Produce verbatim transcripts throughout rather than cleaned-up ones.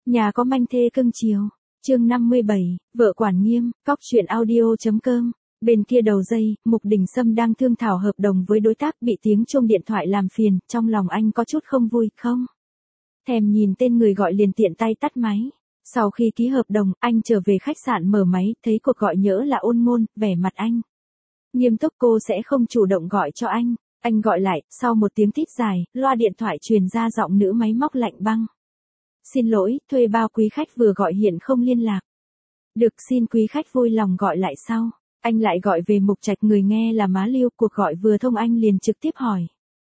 Nhà có manh thê cưng chiều. Chương năm mươi bảy, vợ quản nghiêm, cóc truyện audio.com. Bên kia đầu dây, Mục Đình Sâm đang thương thảo hợp đồng với đối tác, bị tiếng chuông điện thoại làm phiền, trong lòng anh có chút không vui, không thèm nhìn tên người gọi liền tiện tay tắt máy. Sau khi ký hợp đồng, anh trở về khách sạn mở máy, thấy cuộc gọi nhỡ là Ôn Ngôn, vẻ mặt anh nghiêm túc. Cô sẽ không chủ động gọi cho anh. Anh gọi lại, sau một tiếng tít dài, loa điện thoại truyền ra giọng nữ máy móc lạnh băng. Xin lỗi, thuê bao quý khách vừa gọi hiện không liên lạc. Được, xin quý khách vui lòng gọi lại sau. Anh lại gọi về Mục Trạch, người nghe là má Lưu. Cuộc gọi vừa thông anh liền trực tiếp hỏi.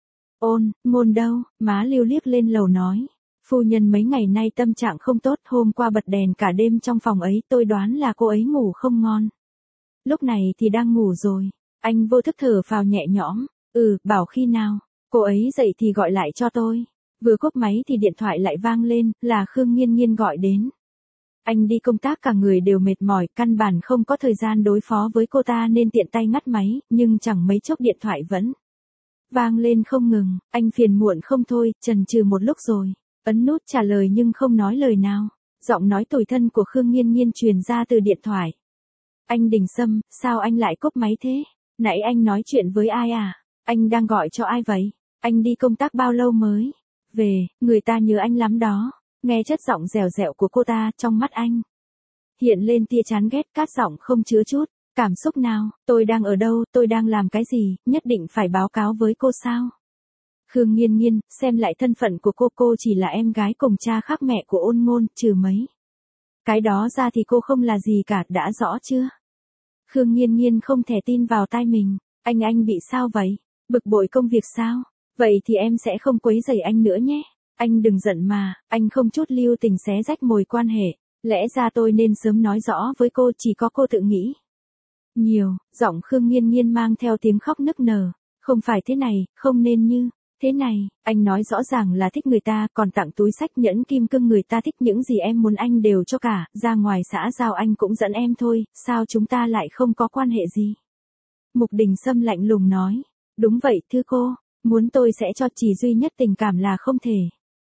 Ôn, Ngôn đâu? Má Lưu liếc lên lầu nói. Phu nhân mấy ngày nay tâm trạng không tốt, hôm qua bật đèn cả đêm trong phòng ấy, tôi đoán là cô ấy ngủ không ngon. Lúc này thì đang ngủ rồi. Anh vô thức thở phào nhẹ nhõm. Ừ, bảo khi nào cô ấy dậy thì gọi lại cho tôi. Vừa cúp máy thì điện thoại lại vang lên, là Khương Nghiên Nghiên gọi đến. Anh đi công tác cả người đều mệt mỏi, căn bản không có thời gian đối phó với cô ta nên tiện tay ngắt máy, nhưng chẳng mấy chốc điện thoại vẫn vang lên không ngừng. Anh phiền muộn không thôi, chần chừ một lúc rồi ấn nút trả lời nhưng không nói lời nào. Giọng nói tủi thân của Khương Nghiên Nghiên truyền ra từ điện thoại. Anh Đình Sâm, sao anh lại cúp máy thế? Nãy anh nói chuyện với ai à? Anh đang gọi cho ai vậy? Anh đi công tác bao lâu mới về? Người ta nhớ anh lắm đó. Nghe chất giọng dẻo dẻo của cô ta, trong mắt anh hiện lên tia chán ghét, cát giọng không chứa chút cảm xúc nào. Tôi đang ở đâu, tôi đang làm cái gì, nhất định phải báo cáo với cô sao? Khương Nghiên Nghiên, xem lại thân phận của cô, cô chỉ là em gái cùng cha khác mẹ của Ôn Ngôn, trừ mấy cái đó ra thì cô không là gì cả, đã rõ chưa? Khương Nghiên Nghiên không thể tin vào tai mình. Anh anh bị sao vậy? Bực bội công việc sao? Vậy thì em sẽ không quấy rầy anh nữa nhé. Anh đừng giận mà, anh không chút lưu tình xé rách mồi quan hệ. Lẽ ra tôi nên sớm nói rõ với cô, chỉ có cô tự nghĩ nhiều. Giọng Khương Nghiên Nghiên mang theo tiếng khóc nức nở. Không phải thế này, không nên như thế này. Anh nói rõ ràng là thích người ta, còn tặng túi xách nhẫn kim cương, người ta thích những gì em muốn anh đều cho cả. Ra ngoài xã giao anh cũng dẫn em thôi, sao chúng ta lại không có quan hệ gì? Mục Đình Sâm lạnh lùng nói. Đúng vậy thưa cô, muốn tôi sẽ cho, chỉ duy nhất tình cảm là không thể.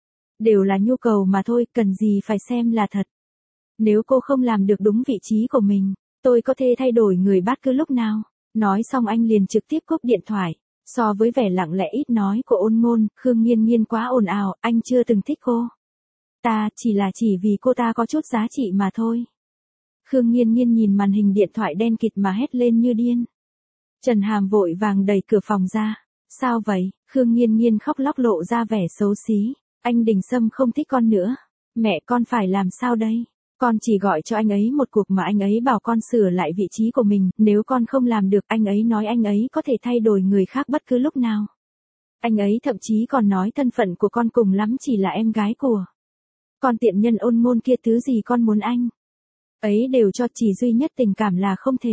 Đều là nhu cầu mà thôi, cần gì phải xem là thật. Nếu cô không làm được đúng vị trí của mình, tôi có thể thay đổi người bất cứ lúc nào. Nói xong anh liền trực tiếp cúp điện thoại. So với vẻ lặng lẽ ít nói của Ôn Ngôn, Khương Nghiên Nghiên quá ồn ào, anh chưa từng thích cô ta, chỉ là chỉ vì cô ta có chút giá trị mà thôi. Khương Nghiên Nghiên nhìn màn hình điện thoại đen kịt mà hét lên như điên. Trần Hàm vội vàng đẩy cửa phòng ra. Sao vậy? Khương Nghiên Nghiên khóc lóc lộ ra vẻ xấu xí. Anh Đình Sâm không thích con nữa. Mẹ con phải làm sao đây? Con chỉ gọi cho anh ấy một cuộc mà anh ấy bảo con sửa lại vị trí của mình, nếu con không làm được, anh ấy nói anh ấy có thể thay đổi người khác bất cứ lúc nào. Anh ấy thậm chí còn nói thân phận của con cùng lắm chỉ là em gái của con tiện nhân Ôn Ngôn kia, thứ gì con muốn anh ấy đều cho, chỉ duy nhất tình cảm là không thể.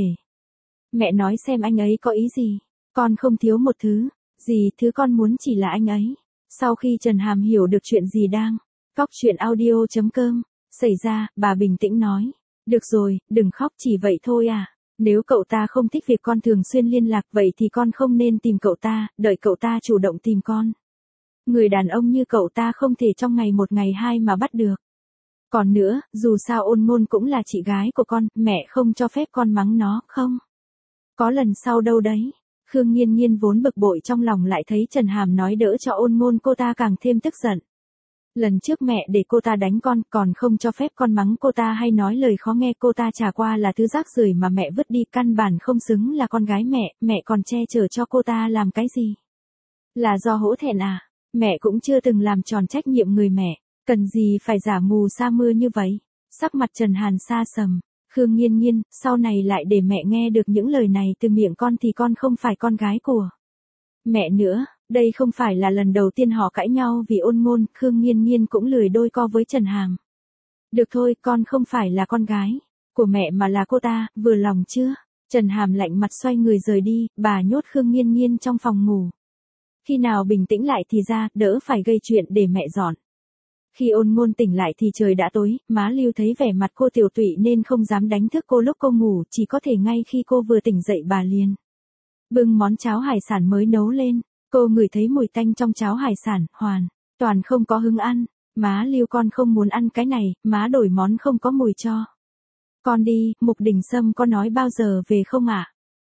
Mẹ nói xem anh ấy có ý gì? Con không thiếu một thứ gì, thứ con muốn chỉ là anh ấy. Sau khi Trần Hàm hiểu được chuyện gì đang cóc truyện audio.com xảy ra, bà bình tĩnh nói. Được rồi, đừng khóc, chỉ vậy thôi à. Nếu cậu ta không thích việc con thường xuyên liên lạc, vậy thì con không nên tìm cậu ta, đợi cậu ta chủ động tìm con. Người đàn ông như cậu ta không thể trong ngày một ngày hai mà bắt được. Còn nữa, dù sao Ôn Ngôn cũng là chị gái của con, mẹ không cho phép con mắng nó, không có lần sau đâu đấy. Khương Nghiên Nghiên vốn bực bội trong lòng, lại thấy Trần Hàm nói đỡ cho Ôn Ngôn, cô ta càng thêm tức giận. Lần trước mẹ để cô ta đánh con, còn không cho phép con mắng cô ta hay nói lời khó nghe, cô ta chả qua là thứ rác rưởi mà mẹ vứt đi, căn bản không xứng là con gái mẹ, mẹ còn che chở cho cô ta làm cái gì? Là do hổ thẹn à? Mẹ cũng chưa từng làm tròn trách nhiệm người mẹ, cần gì phải giả mù sa mưa như vậy? Sắc mặt Trần Hàn sa sầm. Khương Nghiên Nghiên, sau này lại để mẹ nghe được những lời này từ miệng con thì con không phải con gái của mẹ nữa. Đây không phải là lần đầu tiên họ cãi nhau vì Ôn Ngôn, Khương Nghiên Nghiên cũng lười đôi co với Trần Hàm. Được thôi, con không phải là con gái của mẹ mà là cô ta, vừa lòng chưa? Trần Hàm lạnh mặt xoay người rời đi, bà nhốt Khương Nghiên Nghiên trong phòng ngủ. Khi nào bình tĩnh lại thì ra, đỡ phải gây chuyện để mẹ dọn. Khi Ôn Ngôn tỉnh lại thì trời đã tối, má Lưu thấy vẻ mặt cô tiểu tụy nên không dám đánh thức cô lúc cô ngủ, chỉ có thể ngay khi cô vừa tỉnh dậy bà liền bưng món cháo hải sản mới nấu lên. Cô ngửi thấy mùi tanh trong cháo hải sản, hoàn toàn không có hứng ăn. Má Lưu con không muốn ăn cái này, má đổi món không có mùi cho. Con đi, Mục Đình Sâm có nói bao giờ về không ạ?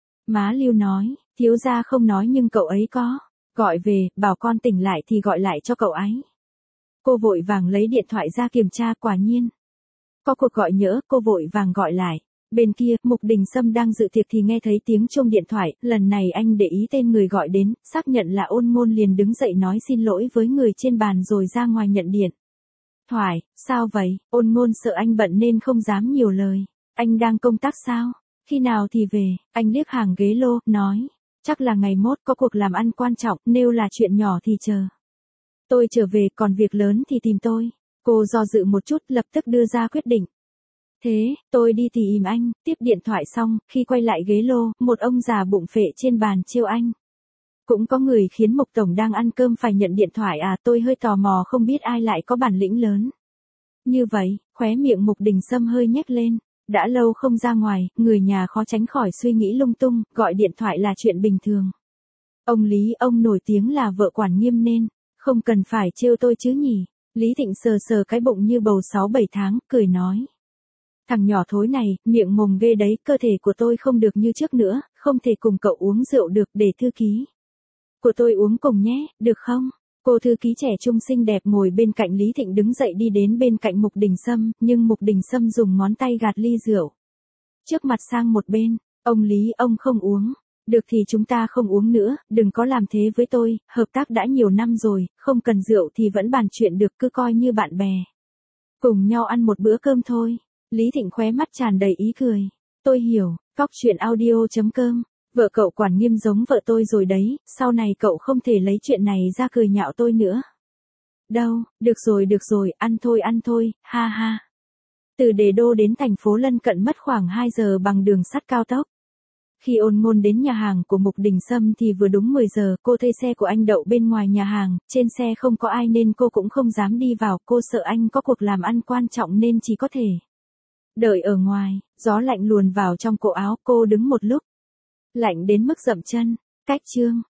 Má Lưu nói, thiếu gia không nói nhưng cậu ấy có. Gọi về, bảo con tỉnh lại thì gọi lại cho cậu ấy. Cô vội vàng lấy điện thoại ra kiểm tra, quả nhiên. Có cuộc gọi nhỡ, cô vội vàng gọi lại. Bên kia, Mục Đình Sâm đang dự tiệc thì nghe thấy tiếng chuông điện thoại, lần này anh để ý tên người gọi đến, xác nhận là Ôn Ngôn liền đứng dậy nói xin lỗi với người trên bàn rồi ra ngoài nhận điện thoại. Sao vậy? Ôn Ngôn sợ anh bận nên không dám nhiều lời. Anh đang công tác sao? Khi nào thì về? Anh liếc hàng ghế lô, nói. Chắc là ngày mốt có cuộc làm ăn quan trọng, nếu là chuyện nhỏ thì chờ. Tôi trở về, còn việc lớn thì tìm tôi. Cô do dự một chút, lập tức đưa ra quyết định. Thế, tôi đi tìm anh, tiếp điện thoại xong, khi quay lại ghế lô, một ông già bụng phệ trên bàn trêu anh. Cũng có người khiến Mục Tổng đang ăn cơm phải nhận điện thoại à, tôi hơi tò mò không biết ai lại có bản lĩnh lớn. Như vậy, khóe miệng Mục Đình Sâm hơi nhếch lên. Đã lâu không ra ngoài, người nhà khó tránh khỏi suy nghĩ lung tung, gọi điện thoại là chuyện bình thường. Ông Lý, ông nổi tiếng là vợ quản nghiêm nên, không cần phải trêu tôi chứ nhỉ. Lý Thịnh sờ sờ cái bụng như bầu sáu bảy tháng, cười nói. Thằng nhỏ thối này, miệng mồm ghê đấy, cơ thể của tôi không được như trước nữa, không thể cùng cậu uống rượu được, để thư ký của tôi uống cùng nhé, được không? Cô thư ký trẻ trung xinh đẹp ngồi bên cạnh Lý Thịnh đứng dậy đi đến bên cạnh Mục Đình Sâm, nhưng Mục Đình Sâm dùng ngón tay gạt ly rượu trước mặt sang một bên. Ông Lý, ông không uống. Được thì chúng ta không uống nữa, đừng có làm thế với tôi, hợp tác đã nhiều năm rồi, không cần rượu thì vẫn bàn chuyện được, cứ coi như bạn bè. Cùng nhau ăn một bữa cơm thôi. Lý Thịnh khóe mắt tràn đầy ý cười. Tôi hiểu, cóc truyện audio chấm com. Vợ cậu quản nghiêm giống vợ tôi rồi đấy, sau này cậu không thể lấy chuyện này ra cười nhạo tôi nữa. Đâu, được rồi được rồi, ăn thôi ăn thôi, ha ha. Từ Đề Đô đến thành phố lân cận mất khoảng hai giờ bằng đường sắt cao tốc. Khi Ôn Ngôn đến nhà hàng của Mục Đình Sâm thì vừa đúng mười giờ, cô thuê xe của anh đậu bên ngoài nhà hàng, trên xe không có ai nên cô cũng không dám đi vào, cô sợ anh có cuộc làm ăn quan trọng nên chỉ có thể đợi ở ngoài. Gió lạnh luồn vào trong cổ áo, cô đứng một lúc. Lạnh đến mức dậm chân. Cách chương